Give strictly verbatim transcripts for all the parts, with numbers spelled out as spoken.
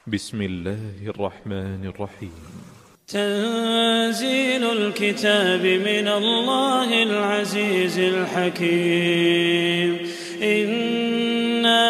بسم الله الرحمن الرحيم. تنزيل الكتاب من الله العزيز الحكيم. إنا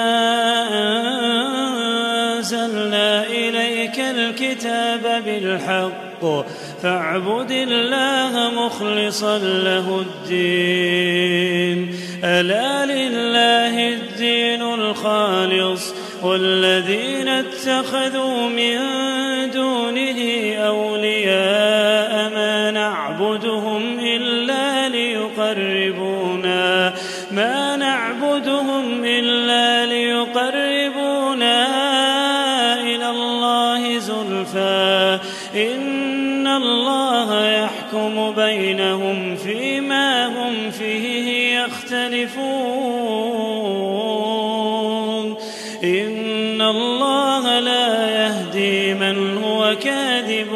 أنزلنا إليك الكتاب بالحق فاعبد الله مخلصا له الدين. ألا لله الدين الخالص والذين اتخذوا من دونه أولياء ما نعبدهم إلا ليقربونا ما نعبدهم إلا ليقربونا إلى الله زلفى إن الله يحكم بينهم فيما هم فيه يختلفون. إن الله لا يهدي من هو كاذب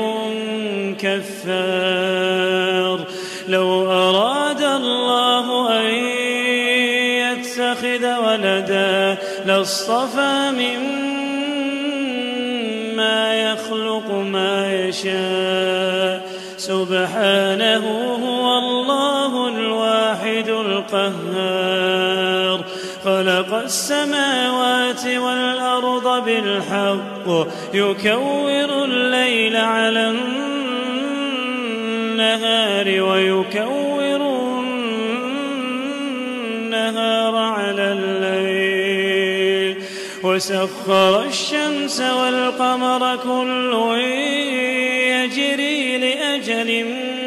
كفار. لو أراد الله أن يتخذ ولدا لاصطفى مما يخلق ما يشاء سبحانه هو الله الواحد القهار. خلق السماوات والأرض بالحق يكور الليل على النهار ويكور النهار على الليل وسخر الشمس والقمر كل يجري لأجل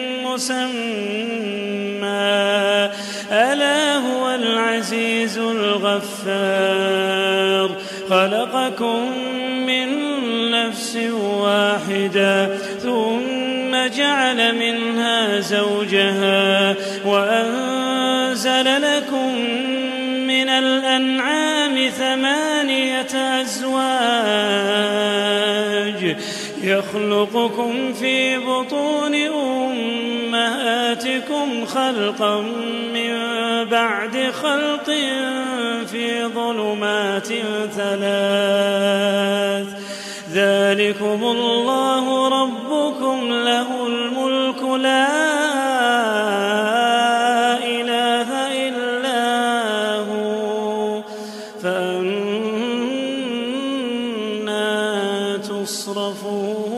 مسمى ألا هو العزيز الغفار. خلقكم من نفس واحدة ثم جعل منها زوجها وأنزل لكم من الأنعام ثمانية أزواج يخلقكم في بطون أمهاتكم خلقا من بعد خلق في ظلمات ثلاث ذلكم الله ربكم له الملك لا إله إلا هو فأنا تصرفون.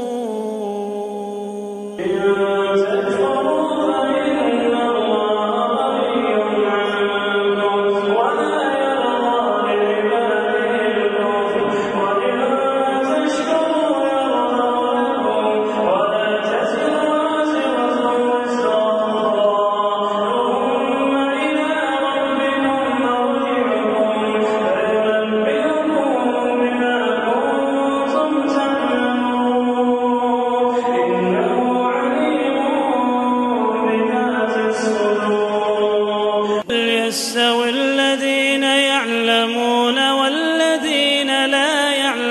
يستوي الذين يعلمون والذين لا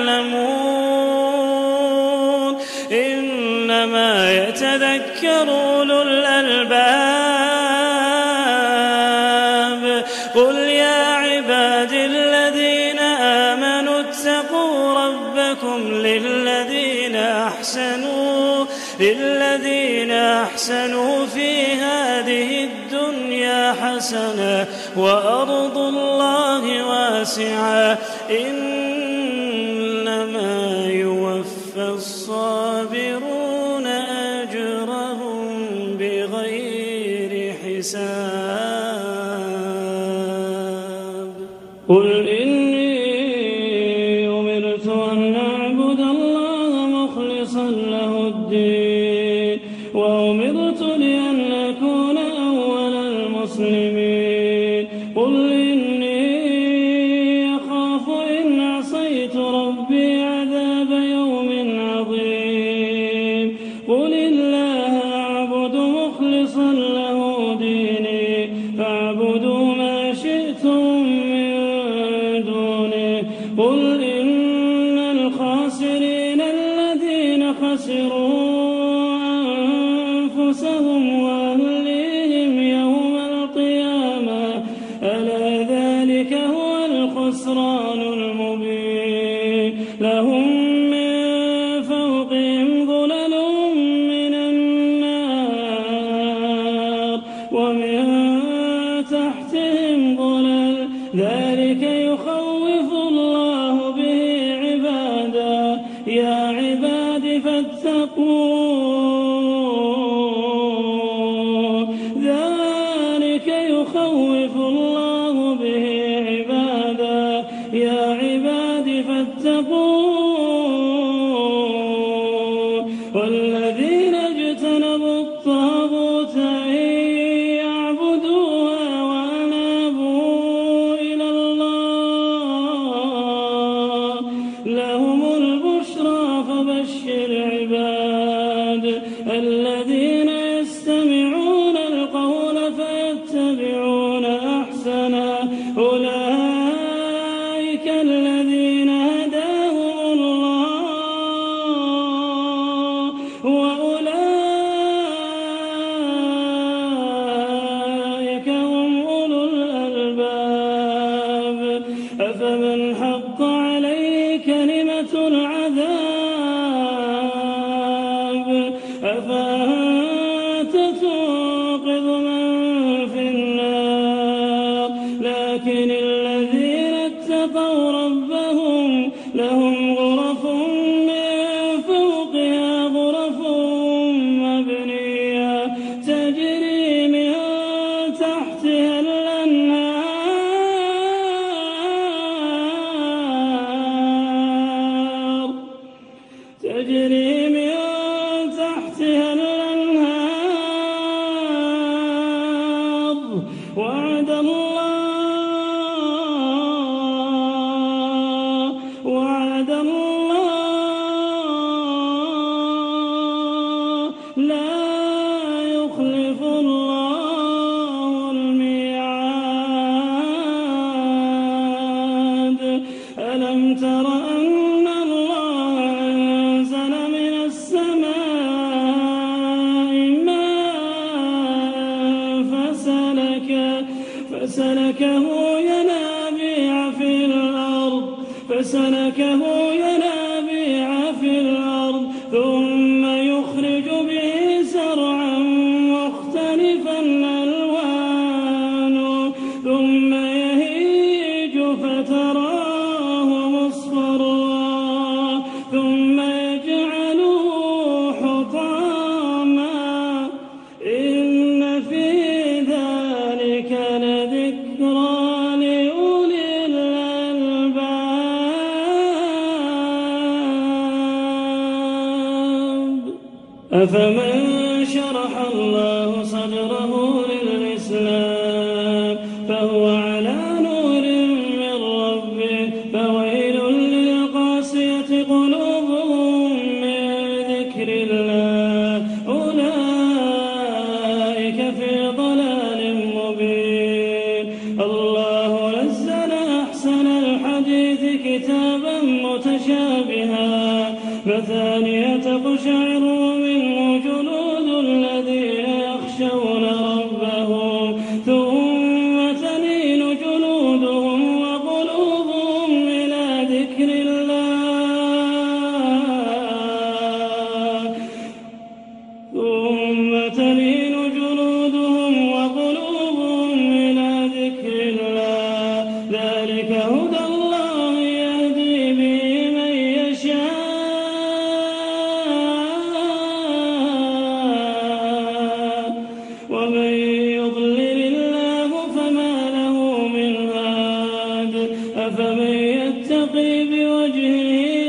يعلمون إنما يتذكر أولو الألباب. قل يا عبادي الذين آمنوا اتقوا ربكم للذين أحسنوا للذين أحسنوا في هذه الدنيا حسنة وأرض الله واسعة إنما يوفى الصابرون أجرهم بغير حساب. قل إني أمرت أن أعبد الله مخلصا له الدين وأمرت لأن أكون أول المسلمين. قل إني أخاف إن عصيت ربي عذاب يوم عظيم. قل الله أعبد مخلصا له ديني فاعبدوا ما شئتم من دونه. قل إن الخاسرين الذين خسروا أنفسهم وأهليهم يوم القيامة ألا ذلك هو الخسران المبين. لهم فاتقون والذين اجتنبوا الطاغوت أن يعبدوها وأنابوا إلى الله لهم البشرى فبشر عباد الذين يستمعون القول فيتبعون أحسنه أولئك الذين هداهم الله وأولئك هم أولو الألباب أفمن حق عليه كلمة العذاب أفأنت تنقذ من في النار لكن الذين اتقوا ربهم لهم غرف من فوقها غرف مبنية تجري من تحتها الأنهار تجري من تحتها الأنهار وعد الله وعد الله لا يخلف الله الميعاد ألم تر أن الله أنزل من السماء ماء فسلك فسلكه ينابيع في الأرض فسلكه ينابيع في الأرض ثم يخرج به زرعا مختلفا ألوانه ثم يهيج فتراه مصفرا ثم يجعله حطاما إن في ذلك لذكرى لأولي الألباب أفمن شرح الله صدره للإسلام فهو على نور من ربه فويل للقاسية قلوبهم من ذكر الله أولئك في ضلال مبين الله نزل أحسن الحديث كتابا متشابها مثانية تقشعر منه جلود الذين يخشون ربهم ثم تلين جلودهم وقلوبهم إلى ذكر الله ثم تلين جلودهم وقلوبهم إلى ذكر الله ذلك هدى الله يهدي به من يشاء ومن يضلل الله فما له من هاد أفمن يتقي بوجهه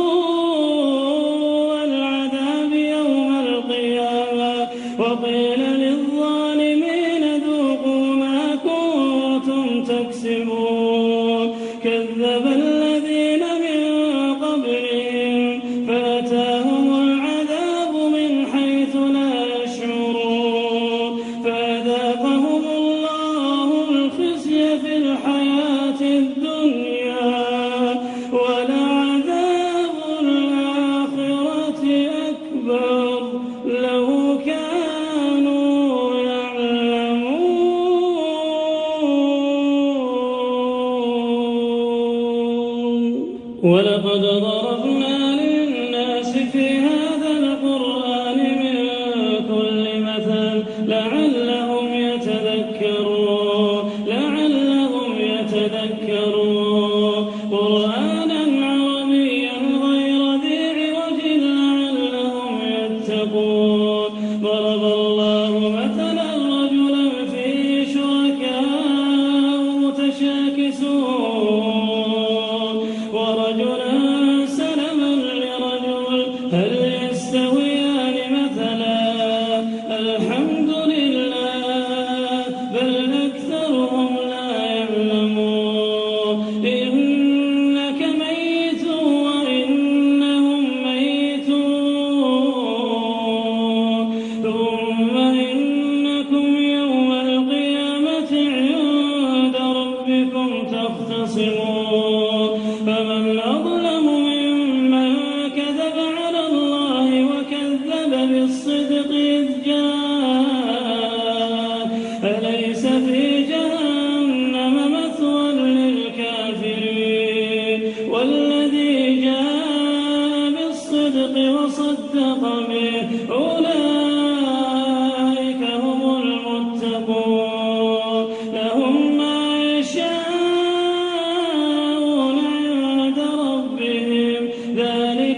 سوء العذاب يوم القيامة وقيل للظالمين ذوقوا ما كنتم تكسبون كذب الذين من قبلهم فأتاهم العذاب من حيث لا يشعرون فأذاقهم الله الخزي في الحياة الدنيا ولعذاب الآخرة أكبر لو كانوا يعلمون ولقد ضربنا للناس في هذا القرآن من كل مثل لعلهم يتذكرون لعلهم يتذكرون قرآنا عربيا غير ذي عوج لعلهم يتقون ضرب الله مثلا رجلا فيه شركاء متشاكسون ورجلا رجلا سلما لرجل هل يستويان مثلا الحمد لله بل أكثرهم لا يعلمون إنك ميت وإنهم ميتون ثم إنكم يوم القيامة عند ربكم تختصمون فمن أظلم ممن كذب على الله وكذب بالصدق إذ جاء أليس في جهنم مثوى للكافرين والذي جاء بالصدق وصدق به أولئك هم المتقون لهم ما يشاءون عند ربهم ذلك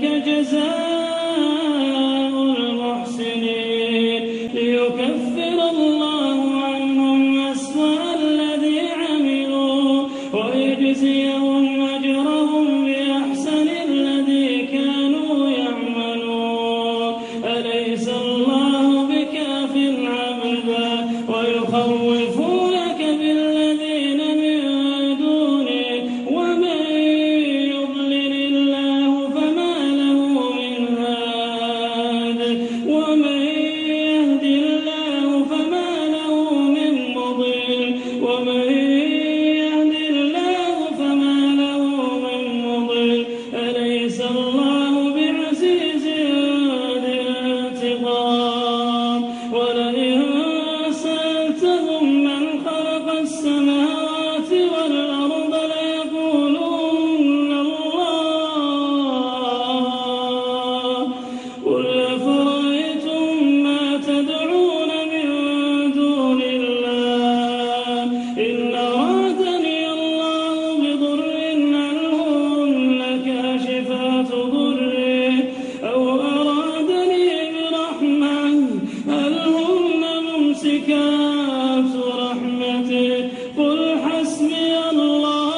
جزاء المحسنين ليكفر الله عنهم أسوأ الذي عملوا ويجزيهم أجرهم بأحسن الذي كانوا يعملون أليس الله بكاف عبدا ويخوفونك بالذين من دونه ومن يضلل الله فما له من هاد ومن يهد الله فما له من مضل ومن يهد الله فما له من مضل أليس الله بعزيز ذي انتقام ولئن سألتهم من خلق السماوات والأرض ليقولن الله قل أفرأيتم ما تدعون من دون الله إن أرادني الله بضر هل هن كاشفات ضره أو أرادني برحمة هل هن ممسكات رحمته قل حسبي الله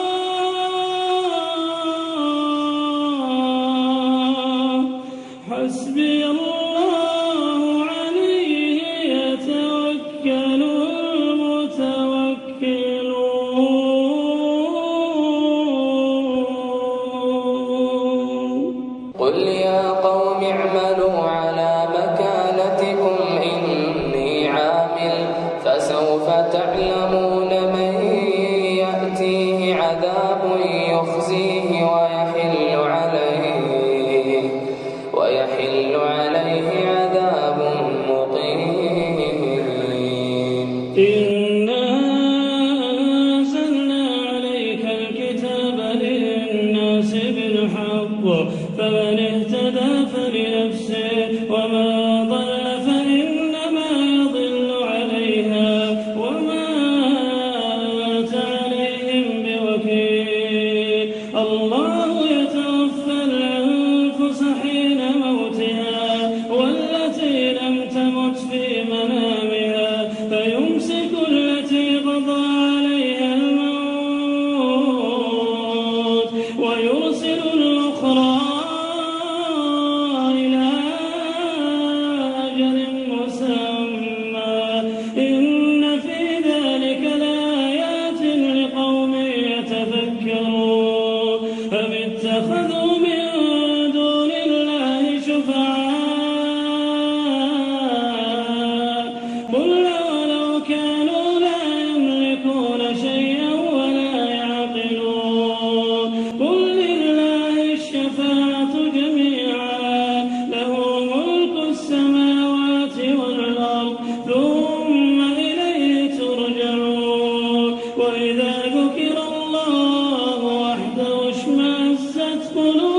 حسبي الله عليه يتوكل المتوكلون قل يا قوم اعملوا على مكانتكم إني عامل فسوف تعلمون من يأتيه عذاب يخزيه ويحل عليه ويحل عليه عذاب مقيم إنا أنزلنا عليك الكتاب للناس بالحق فمن اهتدى فلنفسه وما ضل فإنما يضل عليها وما أنت عليهم بوكيل الله يتوفى الأنفس حين موتها والتي لم تمت في منامها فيمسك التي قضى عليها الموت ويرسل الأخرى إلى أجل مسمى إن في ذلك لآيات لقوم يتفكرون أم اتخذوا من دون الله شفعاء قل ولو كانوا لا يملكون شيئا ولا يعقلون قل لله الشفاعة جميعا له ملك السماوات والأرض ثم إليه ترجعون وإذا ذكر الله وحده اشمأزت قلوبهم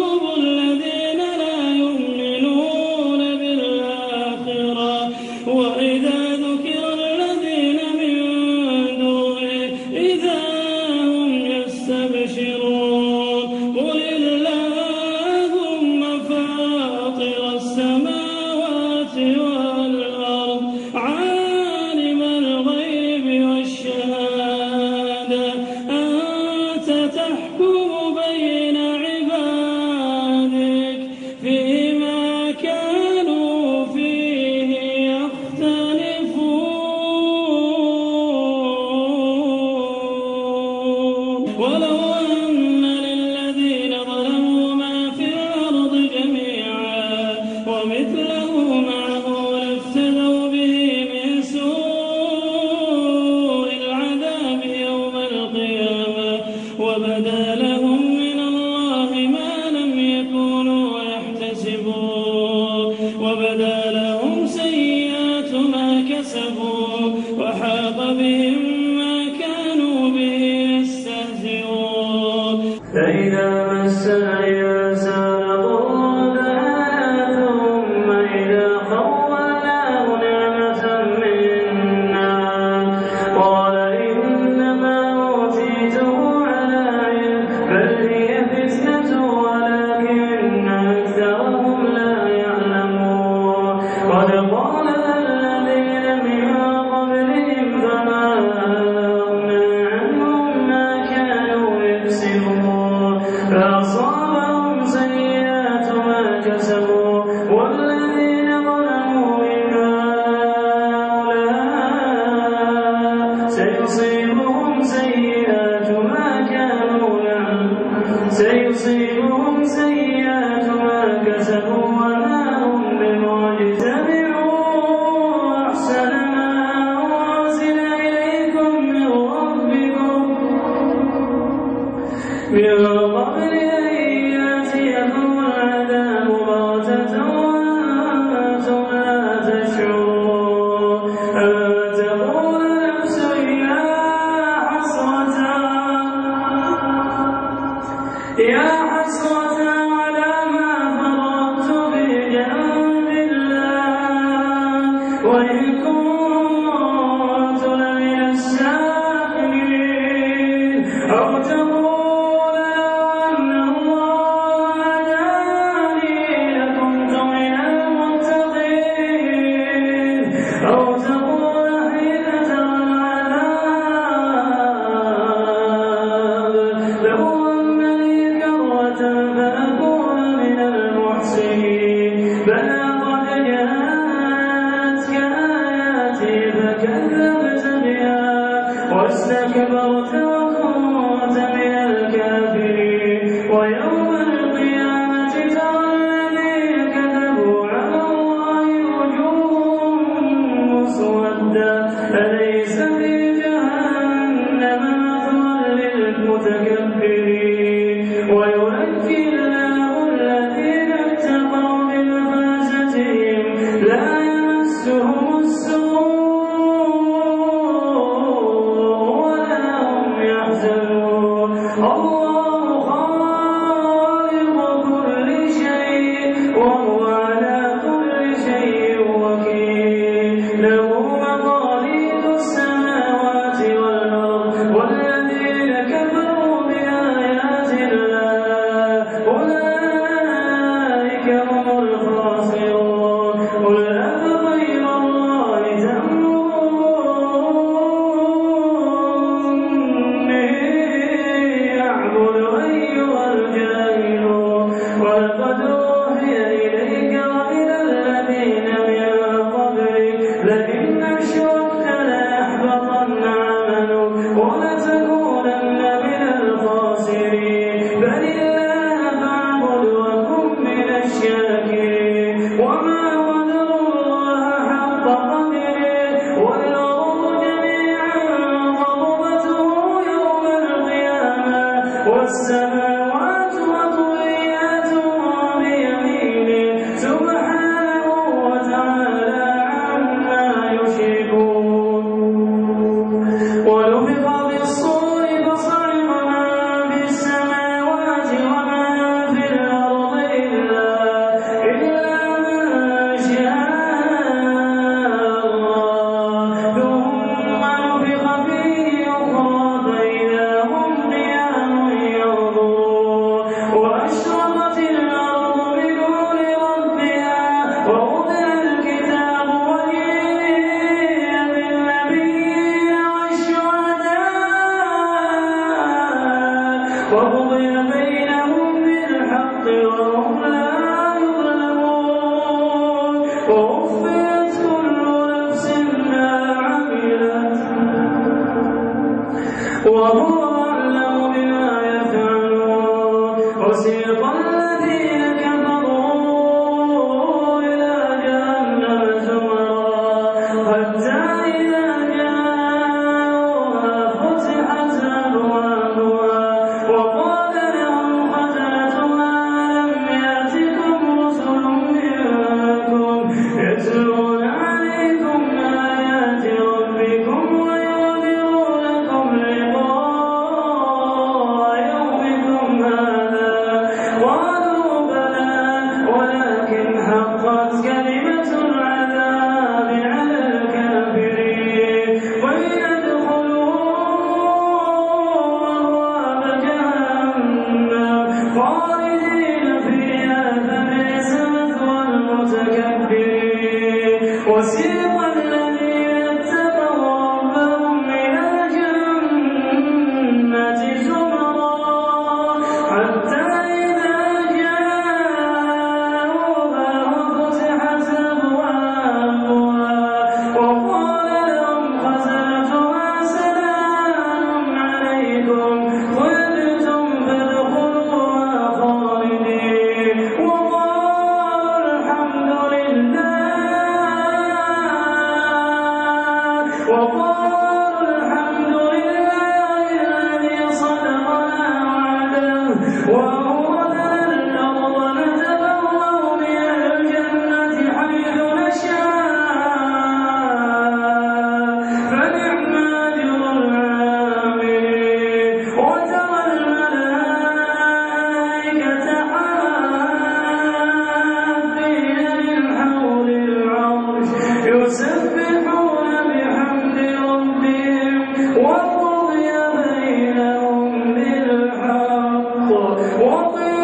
وسيق الذين اتقوا ربهم إلى الجنة زمرا حتى إذا جاءوها وفتحت أبوابها وقال لهم خزنتها سلام عليكم طبتم فادخلوها خالدين وقالوا الحمد لله وقالوا الحمد لله الذي صدقنا وعده وأورثنا الأرض نتبوأ من الجنة حيث نشاء فنعم أجر العاملين وترى الملائكة حافين من حول العرش يسبحون بحمد ربهم وقضي بينهم بالحق وقيل